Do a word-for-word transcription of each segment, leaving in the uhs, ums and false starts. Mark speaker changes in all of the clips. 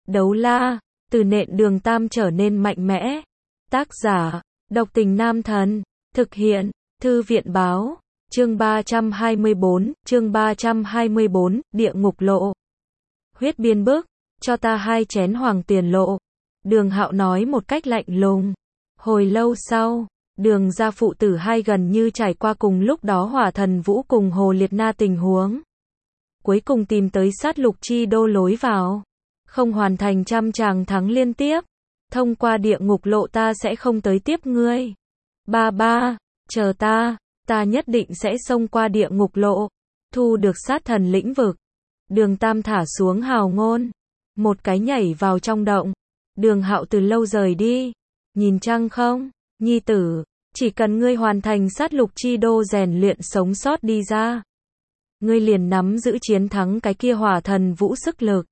Speaker 1: Đấu la, từ nện đường tam trở nên mạnh mẽ. Tác giả, độc tình nam thần. Thực hiện, thư viện báo. Chương ba trăm hai mươi bốn, chương ba trăm hai mươi bốn, địa ngục lộ. Huyết biên bức, cho ta hai chén hoàng tiền lộ. Đường Hạo nói một cách lạnh lùng. Hồi lâu sau, Đường gia phụ tử hai gần như trải qua cùng lúc đó Hỏa Thần Vũ cùng Hồ Liệt Na tình huống. Cuối cùng tìm tới sát lục chi đô lối vào. Không hoàn thành trăm tràng thắng liên tiếp. Thông qua địa ngục lộ ta sẽ không tới tiếp ngươi. Ba ba, chờ ta, ta nhất định sẽ xông qua địa ngục lộ. Thu được sát thần lĩnh vực. Đường Tam thả xuống hào ngôn. Một cái nhảy vào trong động. Đường Hạo từ lâu rời đi. Nhìn trăng không? Nhi tử, chỉ cần ngươi hoàn thành sát lục chi đô rèn luyện sống sót đi ra. Ngươi liền nắm giữ chiến thắng cái kia Hỏa Thần Vũ sức lực.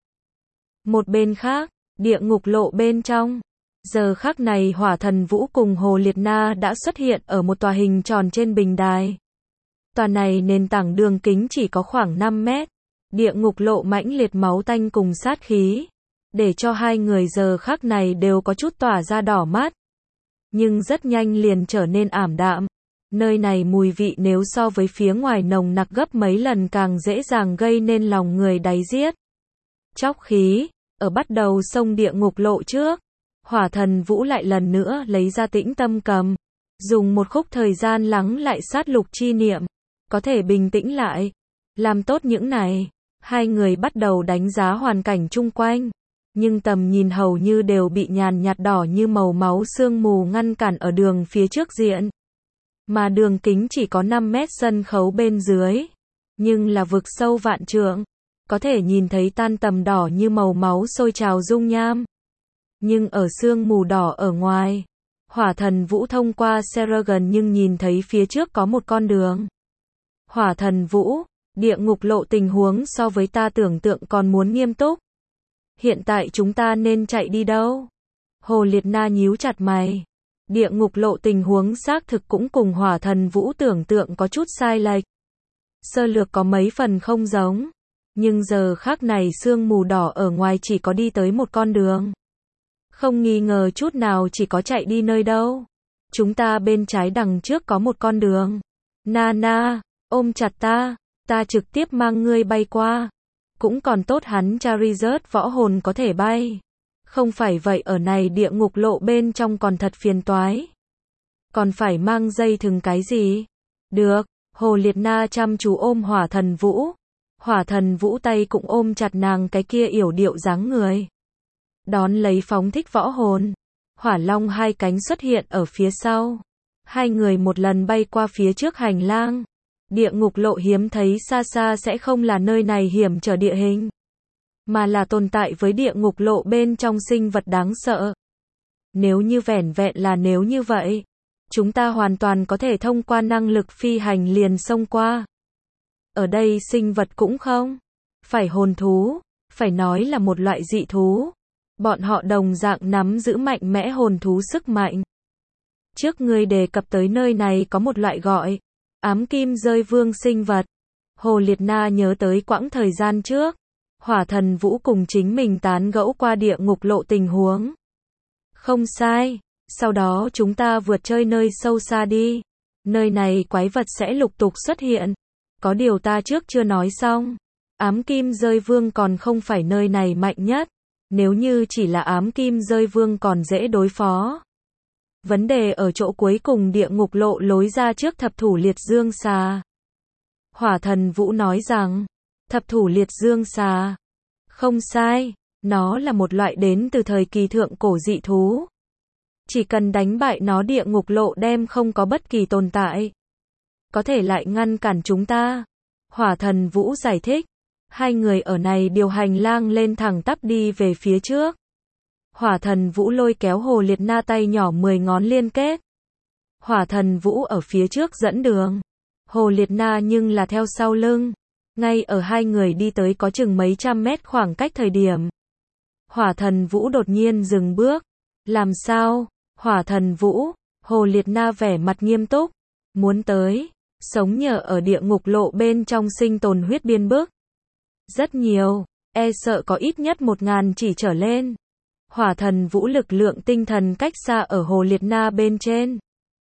Speaker 1: Một bên khác, địa ngục lộ bên trong. Giờ khắc này Hỏa Thần Vũ cùng Hồ Liệt Na đã xuất hiện ở một tòa hình tròn trên bình đài. Tòa này nền tảng đường kính chỉ có khoảng năm mét. Địa ngục lộ mãnh liệt máu tanh cùng sát khí. Để cho hai người giờ khắc này đều có chút tỏa ra đỏ mắt. Nhưng rất nhanh liền trở nên ảm đạm. Nơi này mùi vị nếu so với phía ngoài nồng nặc gấp mấy lần càng dễ dàng gây nên lòng người đáy giết. Chóc khí, ở bắt đầu sông địa ngục lộ trước. Hỏa Thần Vũ lại lần nữa lấy ra tĩnh tâm cầm. Dùng một khúc thời gian lắng lại sát lục chi niệm. Có thể bình tĩnh lại. Làm tốt những này. Hai người bắt đầu đánh giá hoàn cảnh chung quanh. Nhưng tầm nhìn hầu như đều bị nhàn nhạt đỏ như màu máu sương mù ngăn cản ở đường phía trước diện. Mà đường kính chỉ có năm mét sân khấu bên dưới. Nhưng là vực sâu vạn trượng. Có thể nhìn thấy tan tầm đỏ như màu máu sôi trào dung nham. Nhưng ở sương mù đỏ ở ngoài, Hỏa Thần Vũ thông qua Seragon nhưng nhìn thấy phía trước có một con đường. Hỏa Thần Vũ, địa ngục lộ tình huống so với ta tưởng tượng còn muốn nghiêm túc. Hiện tại chúng ta nên chạy đi đâu? Hồ Liệt Na nhíu chặt mày. Địa ngục lộ tình huống xác thực cũng cùng Hỏa Thần Vũ tưởng tượng có chút sai lệch. Sơ lược có mấy phần không giống. Nhưng giờ khắc này sương mù đỏ ở ngoài chỉ có đi tới một con đường. Không nghi ngờ chút nào chỉ có chạy đi nơi đâu. Chúng ta bên trái đằng trước có một con đường. Nana, ôm chặt ta, ta trực tiếp mang ngươi bay qua. Cũng còn tốt hắn Charizard võ hồn có thể bay. Không phải vậy ở này địa ngục lộ bên trong còn thật phiền toái. Còn phải mang dây thừng cái gì? Được, Hồ Liệt Na chăm chú ôm Hỏa Thần Vũ. Hỏa Thần Vũ tay cũng ôm chặt nàng cái kia yểu điệu dáng người. Đón lấy phóng thích võ hồn. Hỏa Long hai cánh xuất hiện ở phía sau. Hai người một lần bay qua phía trước hành lang. Địa ngục lộ hiếm thấy xa xa sẽ không là nơi này hiểm trở địa hình. Mà là tồn tại với địa ngục lộ bên trong sinh vật đáng sợ. Nếu như vẻn vẹn là nếu như vậy. Chúng ta hoàn toàn có thể thông qua năng lực phi hành liền xông qua. Ở đây sinh vật cũng không. Phải hồn thú. Phải nói là một loại dị thú. Bọn họ đồng dạng nắm giữ mạnh mẽ hồn thú sức mạnh. Trước ngươi đề cập tới nơi này có một loại gọi ám kim rơi vương sinh vật. Hồ Liệt Na nhớ tới quãng thời gian trước. Hỏa Thần Vũ cùng chính mình tán gẫu qua địa ngục lộ tình huống. Không sai. Sau đó chúng ta vượt chơi nơi sâu xa đi. Nơi này quái vật sẽ lục tục xuất hiện. Có điều ta trước chưa nói xong. Ám kim rơi vương còn không phải nơi này mạnh nhất. Nếu như chỉ là ám kim rơi vương còn dễ đối phó. Vấn đề ở chỗ cuối cùng địa ngục lộ lối ra trước thập thủ liệt dương xà. Hỏa Thần Vũ nói rằng, thập thủ liệt dương xà. Không sai, nó là một loại đến từ thời kỳ thượng cổ dị thú. Chỉ cần đánh bại nó địa ngục lộ đem không có bất kỳ tồn tại. Có thể lại ngăn cản chúng ta. Hỏa Thần Vũ giải thích. Hai người ở này điều hành lang lên thẳng tắp đi về phía trước. Hỏa Thần Vũ lôi kéo Hồ Liệt Na tay nhỏ mười ngón liên kết. Hỏa Thần Vũ ở phía trước dẫn đường. Hồ Liệt Na nhưng là theo sau lưng. Ngay ở hai người đi tới có chừng mấy trăm mét khoảng cách thời điểm. Hỏa Thần Vũ đột nhiên dừng bước. Làm sao? Hỏa Thần Vũ, Hồ Liệt Na vẻ mặt nghiêm túc. Muốn tới. Sống nhờ ở địa ngục lộ bên trong sinh tồn huyết biên bức. Rất nhiều. e sợ có ít nhất một ngàn chỉ trở lên. Hỏa thần vũ lực lượng tinh thần cách xa ở Hồ Liệt Na bên trên.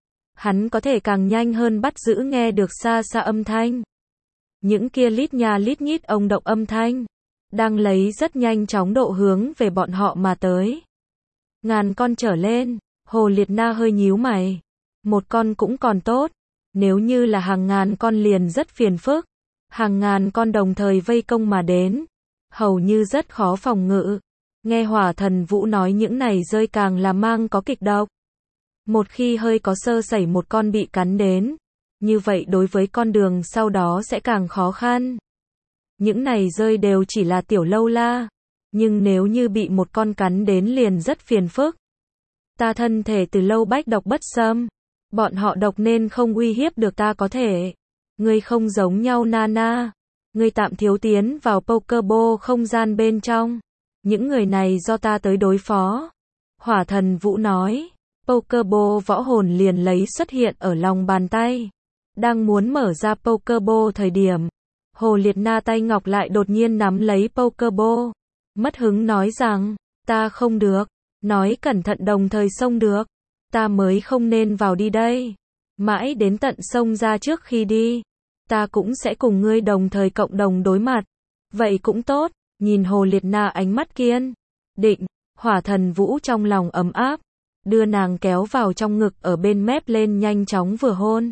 Speaker 1: Hắn có thể càng nhanh hơn bắt giữ nghe được xa xa âm thanh. Những kia lít nha lít nhít ông động âm thanh, đang lấy rất nhanh chóng độ hướng về bọn họ mà tới. Ngàn con trở lên, Hồ Liệt Na hơi nhíu mày. Một con cũng còn tốt, nếu như là hàng ngàn con liền rất phiền phức. Hàng ngàn con đồng thời vây công mà đến, hầu như rất khó phòng ngự. Nghe hỏa thần vũ nói những này rơi càng là mang có kịch độc. Một khi hơi có sơ sẩy một con bị cắn đến, như vậy đối với con đường sau đó sẽ càng khó khăn. Những này rơi đều chỉ là tiểu lâu la, nhưng nếu như bị một con cắn đến liền rất phiền phức. Ta thân thể từ lâu bách độc bất xâm, bọn họ độc nên không uy hiếp được ta có thể. Ngươi không giống nhau Nana, ngươi tạm thiếu tiến vào Pokeball không gian bên trong. Những người này do ta tới đối phó. Hỏa thần vũ nói, Pokeball võ hồn liền lấy xuất hiện ở lòng bàn tay. Đang muốn mở ra Pokeball thời điểm, Hồ Liệt Na tay ngọc lại đột nhiên nắm lấy Pokeball. Mất hứng nói rằng, ta không được, nói cẩn thận đồng thời xông được. Ta mới không nên vào đi đây. Mãi đến tận xông ra trước khi đi, ta cũng sẽ cùng ngươi đồng thời cộng đồng đối mặt. Vậy cũng tốt, nhìn Hồ Liệt Na ánh mắt kiên định, hỏa thần vũ trong lòng ấm áp, đưa nàng kéo vào trong ngực ở bên mép lên nhanh chóng vừa hôn.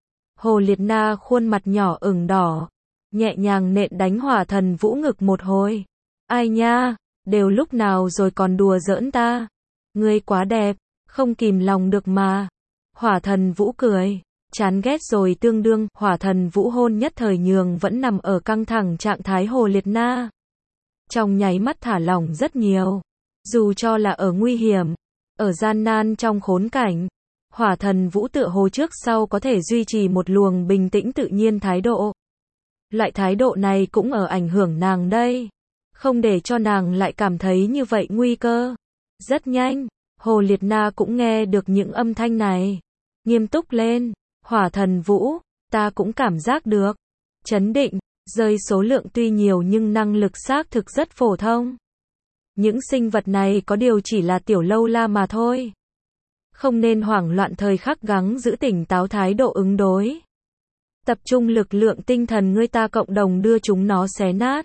Speaker 1: Hồ Liệt Na khuôn mặt nhỏ ửng đỏ, nhẹ nhàng nện đánh hỏa thần vũ ngực một hồi. Ai nha, đều lúc nào rồi còn đùa giỡn ta. Ngươi quá đẹp, không kìm lòng được mà. Hỏa thần vũ cười, chán ghét rồi tương đương. Hỏa thần vũ hôn nhất thời nhường vẫn nằm ở căng thẳng trạng thái Hồ Liệt Na. Trong nháy mắt thả lỏng rất nhiều. Dù cho là ở nguy hiểm, ở gian nan trong khốn cảnh, hỏa thần vũ tựa hồ trước sau có thể duy trì một luồng bình tĩnh tự nhiên thái độ. Loại thái độ này cũng ở ảnh hưởng nàng đây, không để cho nàng lại cảm thấy như vậy nguy cơ. Rất nhanh, Hồ Liệt Na cũng nghe được những âm thanh này, nghiêm túc lên. Hỏa thần vũ, ta cũng cảm giác được. Chấn định, rơi số lượng tuy nhiều nhưng năng lực xác thực rất phổ thông. Những sinh vật này có điều chỉ là tiểu lâu la mà thôi. Không nên hoảng loạn, thời khắc gắng giữ tỉnh táo thái độ ứng đối. Tập trung lực lượng tinh thần ngươi ta cộng đồng đưa chúng nó xé nát.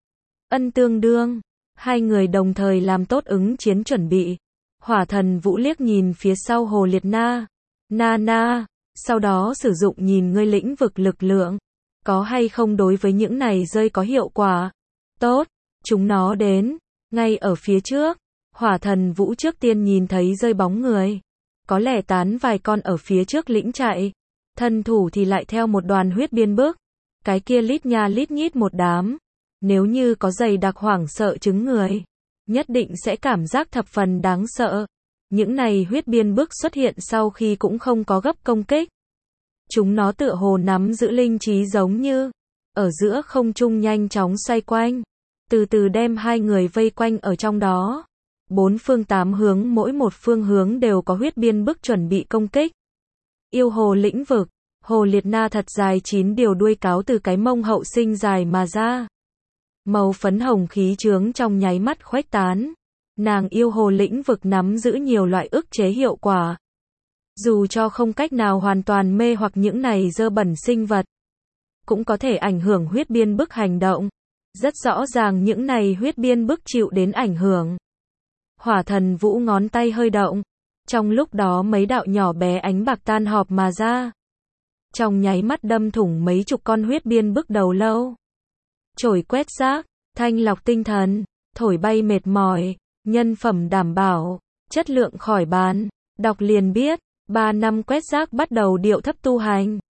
Speaker 1: Ân tương đương, hai người đồng thời làm tốt ứng chiến chuẩn bị. Hỏa thần vũ liếc nhìn phía sau Hồ Liệt Na. Na na, sau đó sử dụng nhìn ngươi lĩnh vực lực lượng. Có hay không đối với những này rơi có hiệu quả? Tốt, chúng nó đến. Ngay ở phía trước, hỏa thần vũ trước tiên nhìn thấy rơi bóng người. Có lẽ tán vài con ở phía trước lĩnh chạy. Thân thủ thì lại theo một đoàn huyết biên bức. Cái kia lít nha lít nhít một đám. Nếu như có dày đặc hoảng sợ chứng người, nhất định sẽ cảm giác thập phần đáng sợ. Những này huyết biên bức xuất hiện sau khi cũng không có gấp công kích. Chúng nó tựa hồ nắm giữ linh trí giống như ở giữa không trung nhanh chóng xoay quanh, từ từ đem hai người vây quanh ở trong đó. Bốn phương tám hướng, mỗi một phương hướng đều có huyết biên bức chuẩn bị công kích. Yêu hồ lĩnh vực, Hồ Liệt Na thật dài chín điều đuôi cáo từ cái mông hậu sinh dài mà ra. Màu phấn hồng khí chướng trong nháy mắt khuếch tán. Nàng yêu hồ lĩnh vực nắm giữ nhiều loại ức chế hiệu quả. Dù cho không cách nào hoàn toàn mê hoặc những này dơ bẩn sinh vật, cũng có thể ảnh hưởng huyết biên bức hành động. Rất rõ ràng những này huyết biên bức chịu đến ảnh hưởng. Hỏa thần vũ ngón tay hơi động. Trong lúc đó mấy đạo nhỏ bé ánh bạc tan họp mà ra. Trong nháy mắt đâm thủng mấy chục con huyết biên bức đầu lâu. Chổi quét rác, thanh lọc tinh thần, thổi bay mệt mỏi, nhân phẩm đảm bảo, chất lượng khỏi bán. Đọc liền biết, ba năm quét rác bắt đầu điệu thấp tu hành.